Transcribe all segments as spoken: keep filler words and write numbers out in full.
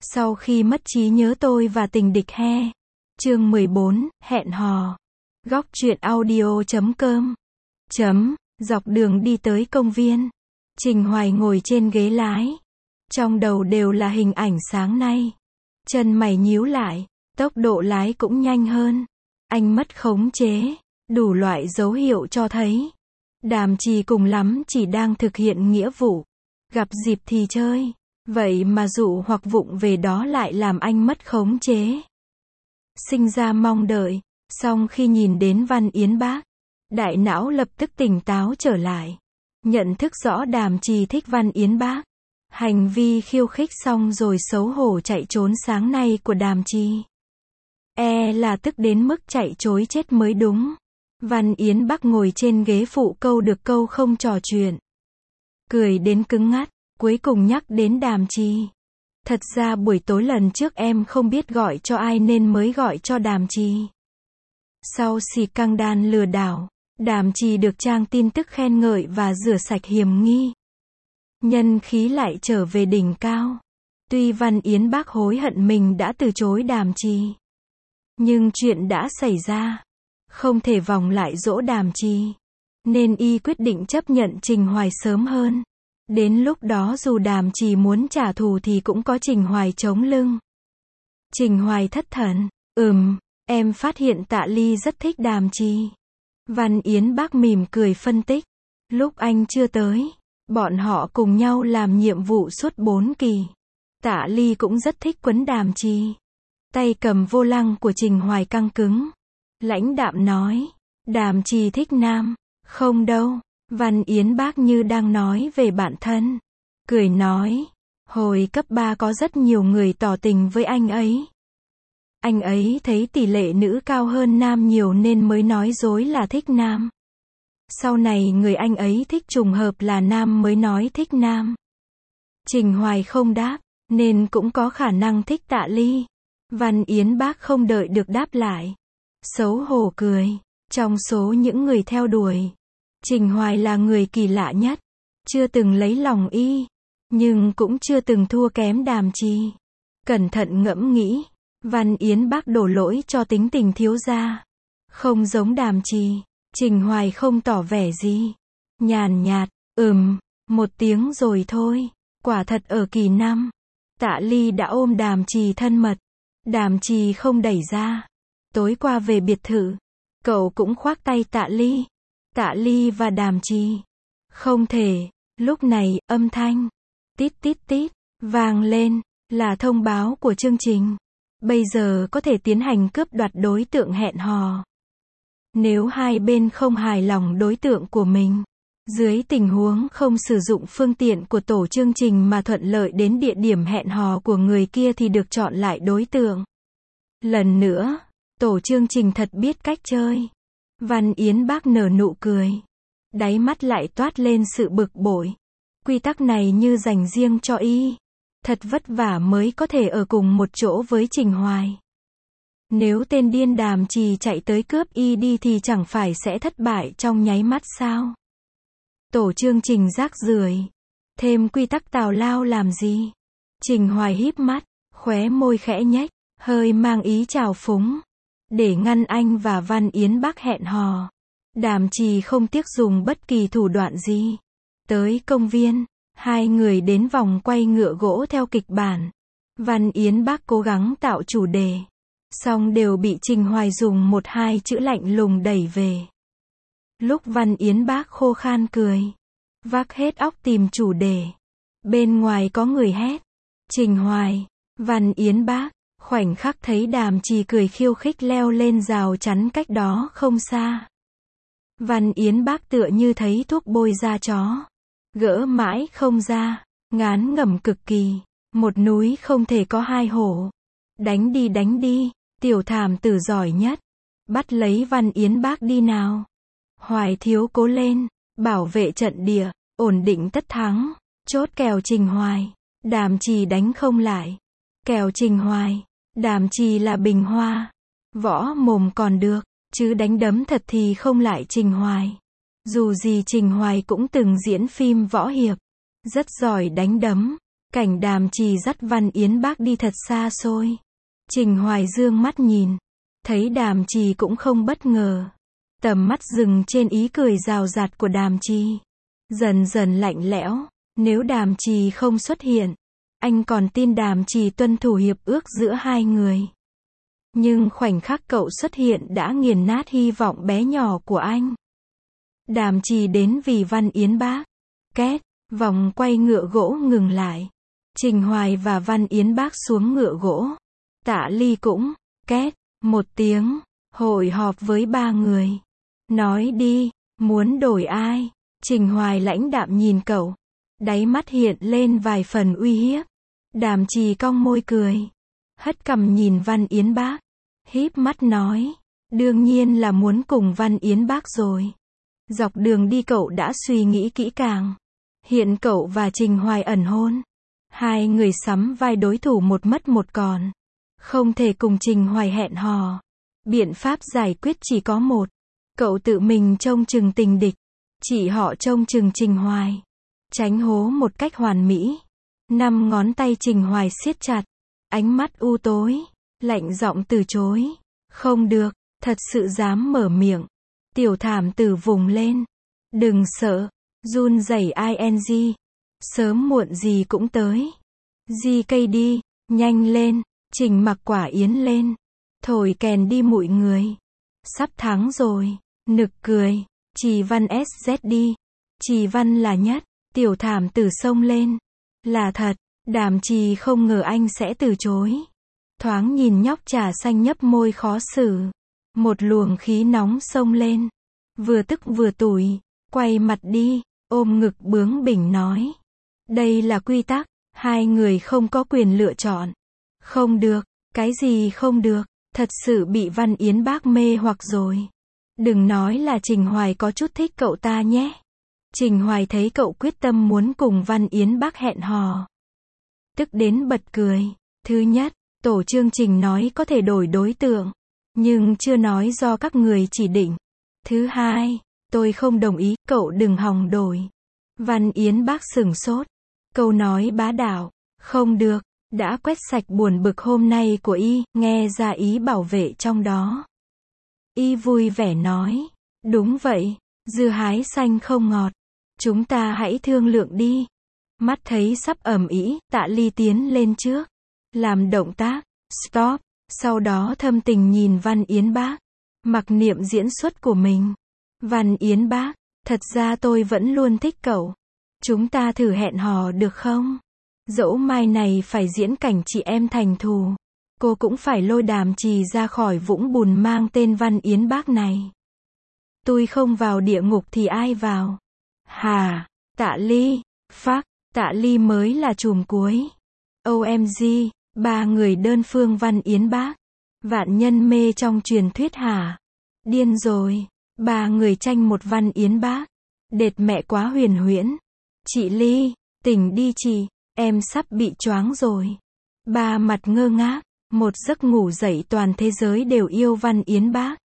Sau khi mất trí nhớ tôi và tình địch he. Chương mười bốn, hẹn hò. Góc truyện audio chấm com. Chấm, dọc đường đi tới công viên. Trình Hoài ngồi trên ghế lái. Trong đầu đều là hình ảnh sáng nay. Chân mày nhíu lại, tốc độ lái cũng nhanh hơn. Anh mất khống chế, đủ loại dấu hiệu cho thấy. Đàm Trì cùng lắm chỉ đang thực hiện nghĩa vụ. Gặp dịp thì chơi. Vậy mà dụ hoặc vụng về đó lại làm anh mất khống chế. Sinh ra mong đợi, song khi nhìn đến Văn Yến Bác, đại não lập tức tỉnh táo trở lại. Nhận thức rõ Đàm Trì thích Văn Yến Bác. Hành vi khiêu khích xong rồi xấu hổ chạy trốn sáng nay của Đàm Trì. E là tức đến mức chạy trối chết mới đúng. Văn Yến Bác ngồi trên ghế phụ câu được câu không trò chuyện. Cười đến cứng ngắt, cuối cùng nhắc đến Đàm Trì. Thật ra buổi tối lần trước em không biết gọi cho ai nên mới gọi cho Đàm Trì. Sau xì căng đan lừa đảo, Đàm Trì được trang tin tức khen ngợi và rửa sạch hiểm nghi. Nhân khí lại trở về đỉnh cao. Tuy Văn Yến Bác hối hận mình đã từ chối Đàm Trì, nhưng chuyện đã xảy ra, không thể vòng lại dỗ Đàm Trì, nên y quyết định chấp nhận Trình Hoài sớm hơn. Đến lúc đó dù Đàm Trì muốn trả thù thì cũng có Trình Hoài chống lưng. Trình Hoài thất thần, ừm, em phát hiện Tạ Ly rất thích Đàm Trì. Văn Yến Bác mỉm cười phân tích, lúc anh chưa tới, bọn họ cùng nhau làm nhiệm vụ suốt bốn kỳ. Tạ Ly cũng rất thích quấn Đàm Trì. Tay cầm vô lăng của Trình Hoài căng cứng. Lãnh đạm nói, Đàm Trì thích nam, không đâu. Văn Yến Bác như đang nói về bạn thân. Cười nói, hồi cấp ba có rất nhiều người tỏ tình với anh ấy. Anh ấy thấy tỷ lệ nữ cao hơn nam nhiều nên mới nói dối là thích nam. Sau này người anh ấy thích trùng hợp là nam mới nói thích nam. Trình Hoài không đáp, nên cũng có khả năng thích Tạ Ly. Văn Yến Bác không đợi được đáp lại. Xấu hổ cười, trong số những người theo đuổi, Trình Hoài là người kỳ lạ nhất. Chưa từng lấy lòng y, nhưng cũng chưa từng thua kém Đàm Trì. Cẩn thận ngẫm nghĩ, Văn Yến Bác đổ lỗi cho tính tình thiếu gia. Không giống Đàm Trì, Trình Hoài không tỏ vẻ gì. Nhàn nhạt, ừm, một tiếng rồi thôi. Quả thật ở kỳ năm, Tạ Ly đã ôm Đàm Trì thân mật. Đàm Trì không đẩy ra. Tối qua về biệt thự, cậu cũng khoác tay Tạ Ly. Tạ Ly và Đàm Trì. Không thể. Lúc này, âm thanh tít tít tít vang lên, là thông báo của chương trình. Bây giờ có thể tiến hành cướp đoạt đối tượng hẹn hò. Nếu hai bên không hài lòng đối tượng của mình, dưới tình huống không sử dụng phương tiện của tổ chương trình mà thuận lợi đến địa điểm hẹn hò của người kia thì được chọn lại đối tượng. Lần nữa, tổ chương trình thật biết cách chơi. Văn Yến Bác nở nụ cười. Đáy mắt lại toát lên sự bực bội. Quy tắc này như dành riêng cho y. Thật vất vả mới có thể ở cùng một chỗ với Trình Hoài. Nếu tên điên Đàm Trì chạy tới cướp y đi thì chẳng phải sẽ thất bại trong nháy mắt sao? Tổ chương trình rác rưởi. Thêm quy tắc tào lao làm gì? Trình Hoài híp mắt, khóe môi khẽ nhếch, hơi mang ý trào phúng. Để ngăn anh và Văn Yến Bác hẹn hò, Đàm Trì không tiếc dùng bất kỳ thủ đoạn gì. Tới công viên, hai người đến vòng quay ngựa gỗ theo kịch bản. Văn Yến Bác cố gắng tạo chủ đề, song đều bị Trình Hoài dùng một hai chữ lạnh lùng đẩy về. Lúc Văn Yến Bác khô khan cười, vác hết óc tìm chủ đề. Bên ngoài có người hét, Trình Hoài, Văn Yến Bác. Khoảnh khắc thấy Đàm Trì cười khiêu khích leo lên rào chắn cách đó không xa. Văn Yến Bác tựa như thấy thuốc bôi da chó. Gỡ mãi không ra, ngán ngẩm cực kỳ. Một núi không thể có hai hổ. Đánh đi đánh đi, tiểu thảm tử giỏi nhất. Bắt lấy Văn Yến Bác đi nào. Hoài thiếu cố lên, bảo vệ trận địa, ổn định tất thắng. Chốt kèo Trình Hoài. Đàm Trì đánh không lại. Kèo Trình Hoài. Đàm Trì là bình hoa. Võ mồm còn được, chứ đánh đấm thật thì không lại Trình Hoài. Dù gì Trình Hoài cũng từng diễn phim võ hiệp. Rất giỏi đánh đấm. Cảnh Đàm Trì dắt Văn Yến Bác đi thật xa xôi. Trình Hoài dương mắt nhìn, thấy Đàm Trì cũng không bất ngờ. Tầm mắt dừng trên ý cười rào rạt của Đàm Trì. Dần dần lạnh lẽo, nếu Đàm Trì không xuất hiện, anh còn tin Đàm Trì tuân thủ hiệp ước giữa hai người. Nhưng khoảnh khắc cậu xuất hiện đã nghiền nát hy vọng bé nhỏ của anh. Đàm Trì đến vì Văn Yến Bác. Két, vòng quay ngựa gỗ ngừng lại. Trình Hoài và Văn Yến Bác xuống ngựa gỗ. Tạ Ly cũng, két, một tiếng, hội họp với ba người. Nói đi, muốn đổi ai? Trình Hoài lãnh đạm nhìn cậu. Đáy mắt hiện lên vài phần uy hiếp. Đàm Trì cong môi cười. Hất cằm nhìn Văn Yến Bác. Híp mắt nói. Đương nhiên là muốn cùng Văn Yến Bác rồi. Dọc đường đi cậu đã suy nghĩ kỹ càng. Hiện cậu và Trình Hoài ẩn hôn. Hai người sắm vai đối thủ một mất một còn. Không thể cùng Trình Hoài hẹn hò. Biện pháp giải quyết chỉ có một. Cậu tự mình trông chừng tình địch. Chỉ họ trông chừng Trình Hoài. Tránh hố một cách hoàn mỹ. Năm ngón tay Trình Hoài siết chặt. Ánh mắt u tối. Lạnh giọng từ chối. Không được, thật sự dám mở miệng. Tiểu Thảm Tử vùng lên. Đừng sợ. Run rẩy ing. Sớm muộn gì cũng tới. gi cây đi, nhanh lên. Trình Mặc Quả Yến lên. Thổi kèn đi mọi người. Sắp thắng rồi. Nực cười. Trì Văn ét dét đi. Trì Văn là nhất. Tiểu Thảm Tử xông lên. Là thật. Đàm Trì không ngờ anh sẽ từ chối. Thoáng nhìn nhóc trà xanh nhấp môi khó xử. Một luồng khí nóng xông lên. Vừa tức vừa tủi. Quay mặt đi. Ôm ngực bướng bỉnh nói. Đây là quy tắc. Hai người không có quyền lựa chọn. Không được. Cái gì không được? Thật sự bị Văn Yến Bác mê hoặc rồi. Đừng nói là Trình Hoài có chút thích cậu ta nhé. Trình Hoài thấy cậu quyết tâm muốn cùng Văn Yến Bác hẹn hò. Tức đến bật cười. Thứ nhất, tổ chương trình nói có thể đổi đối tượng. Nhưng chưa nói do các người chỉ định. Thứ hai, tôi không đồng ý, cậu đừng hòng đổi. Văn Yến Bác sửng sốt. Câu nói bá đạo. Không được. Đã quét sạch buồn bực hôm nay của y, nghe ra ý bảo vệ trong đó. Y vui vẻ nói. Đúng vậy. Dưa hái xanh không ngọt. Chúng ta hãy thương lượng đi. Mắt thấy sắp ầm ĩ, Tạ Ly tiến lên trước. Làm động tác. Stop. Sau đó thâm tình nhìn Văn Yến Bác. Mặc niệm diễn xuất của mình. Văn Yến Bác. Thật ra tôi vẫn luôn thích cậu. Chúng ta thử hẹn hò được không? Dẫu mai này phải diễn cảnh chị em thành thù. Cô cũng phải lôi Đàm Trì ra khỏi vũng bùn mang tên Văn Yến Bác này. Tôi không vào địa ngục thì ai vào? Hà, Tạ Ly, phác, Tạ Ly mới là chùm cuối. ô em giê, ba người đơn phương Văn Yến Bác. Vạn nhân mê trong truyền thuyết hả? Điên rồi, ba người tranh một Văn Yến Bác. Đệt mẹ quá huyền huyễn. Chị Ly, tỉnh đi chị, em sắp bị choáng rồi. Ba mặt ngơ ngác, một giấc ngủ dậy toàn thế giới đều yêu Văn Yến Bác.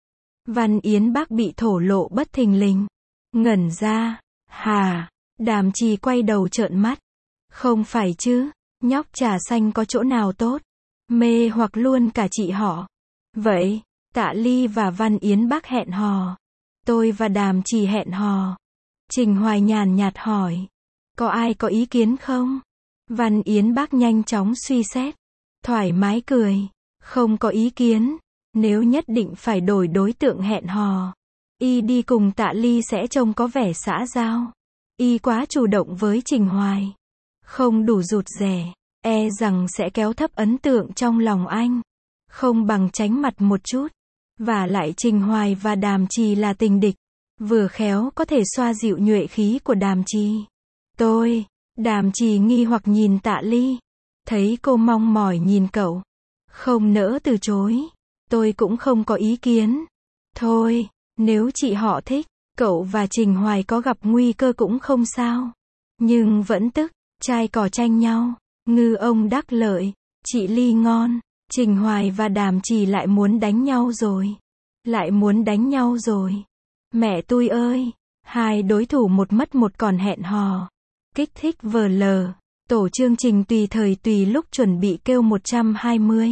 Văn Yến Bác bị thổ lộ bất thình lình. Ngẩn ra, hà, Đàm Trì quay đầu trợn mắt. Không phải chứ, nhóc trà xanh có chỗ nào tốt. Mê hoặc luôn cả chị họ. Vậy, Tạ Ly và Văn Yến Bác hẹn hò. Tôi và Đàm Trì hẹn hò. Trình Hoài nhàn nhạt hỏi. Có ai có ý kiến không? Văn Yến Bác nhanh chóng suy xét. Thoải mái cười. Không có ý kiến. Nếu nhất định phải đổi đối tượng hẹn hò. Y đi cùng Tạ Ly sẽ trông có vẻ xã giao. Y quá chủ động với Trình Hoài. Không đủ rụt rè. E rằng sẽ kéo thấp ấn tượng trong lòng anh. Không bằng tránh mặt một chút. Và lại Trình Hoài và Đàm Trì là tình địch. Vừa khéo có thể xoa dịu nhuệ khí của Đàm Trì. Tôi, Đàm Trì nghi hoặc nhìn Tạ Ly. Thấy cô mong mỏi nhìn cậu. Không nỡ từ chối. Tôi cũng không có ý kiến. Thôi, nếu chị họ thích, cậu và Trình Hoài có gặp nguy cơ cũng không sao. Nhưng vẫn tức, trai cò tranh nhau. Ngư ông đắc lợi, chị Ly ngon. Trình Hoài và Đàm Trì lại muốn đánh nhau rồi. Lại muốn đánh nhau rồi. Mẹ tôi ơi, hai đối thủ một mất một còn hẹn hò. Kích thích vờ lờ. Tổ chương trình tùy thời tùy lúc chuẩn bị kêu một trăm hai mươi.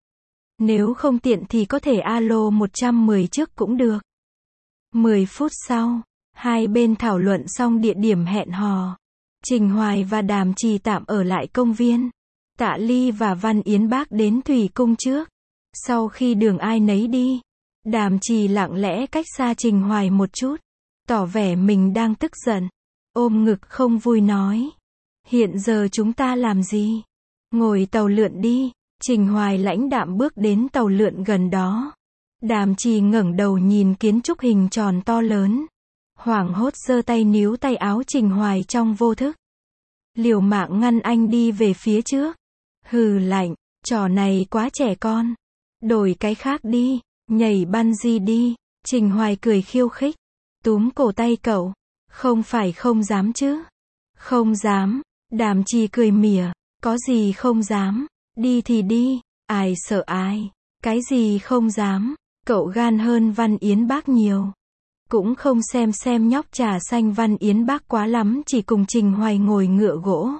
Nếu không tiện thì có thể alo một trăm mười trước cũng được. mười phút sau, hai bên thảo luận xong địa điểm hẹn hò. Trình Hoài và Đàm Trì tạm ở lại công viên. Tạ Ly và Văn Yến Bác đến Thủy Cung trước. Sau khi đường ai nấy đi, Đàm Trì lặng lẽ cách xa Trình Hoài một chút, tỏ vẻ mình đang tức giận. Ôm ngực không vui nói. Hiện giờ chúng ta làm gì? Ngồi tàu lượn đi. Trình Hoài lãnh đạm bước đến tàu lượn gần đó. Đàm Trì ngẩng đầu nhìn kiến trúc hình tròn to lớn. Hoảng hốt giơ tay níu tay áo Trình Hoài trong vô thức. Liều mạng ngăn anh đi về phía trước. Hừ lạnh, trò này quá trẻ con. Đổi cái khác đi, nhảy bungee đi. Trình Hoài cười khiêu khích. Túm cổ tay cậu. Không phải không dám chứ? Không dám. Đàm Trì cười mỉa. Có gì không dám? Đi thì đi. Ai sợ ai? Cái gì không dám? Cậu gan hơn Văn Yến Bác nhiều. Cũng không xem xem nhóc trà xanh Văn Yến Bác quá lắm chỉ cùng Trình Hoài ngồi ngựa gỗ.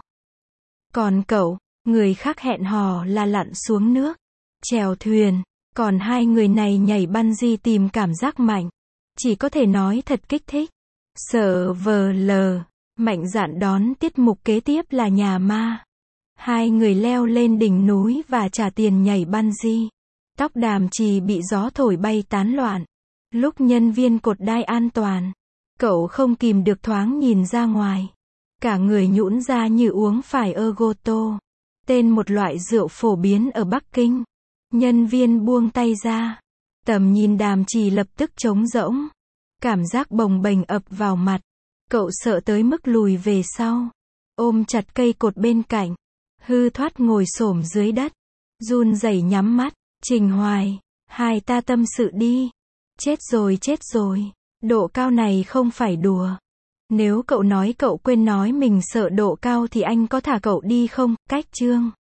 Còn cậu, người khác hẹn hò là lặn xuống nước, chèo thuyền. Còn hai người này nhảy bungee tìm cảm giác mạnh. Chỉ có thể nói thật kích thích. Sợ vờ lờ. Mạnh dạn đón tiết mục kế tiếp là nhà ma. Hai người leo lên đỉnh núi và trả tiền nhảy bungee. Tóc Đàm Trì bị gió thổi bay tán loạn. Lúc nhân viên cột đai an toàn, cậu không kìm được thoáng nhìn ra ngoài. Cả người nhũn ra như uống phải Ergoto, tên một loại rượu phổ biến ở Bắc Kinh. Nhân viên buông tay ra. Tầm nhìn Đàm Trì lập tức trống rỗng. Cảm giác bồng bềnh ập vào mặt. Cậu sợ tới mức lùi về sau. Ôm chặt cây cột bên cạnh. Hư thoát ngồi xổm dưới đất. Run rẩy nhắm mắt. Trình Hoài, hai ta tâm sự đi. Chết rồi chết rồi. Độ cao này không phải đùa. Nếu cậu nói cậu quên nói mình sợ độ cao thì anh có thả cậu đi không? Cách chương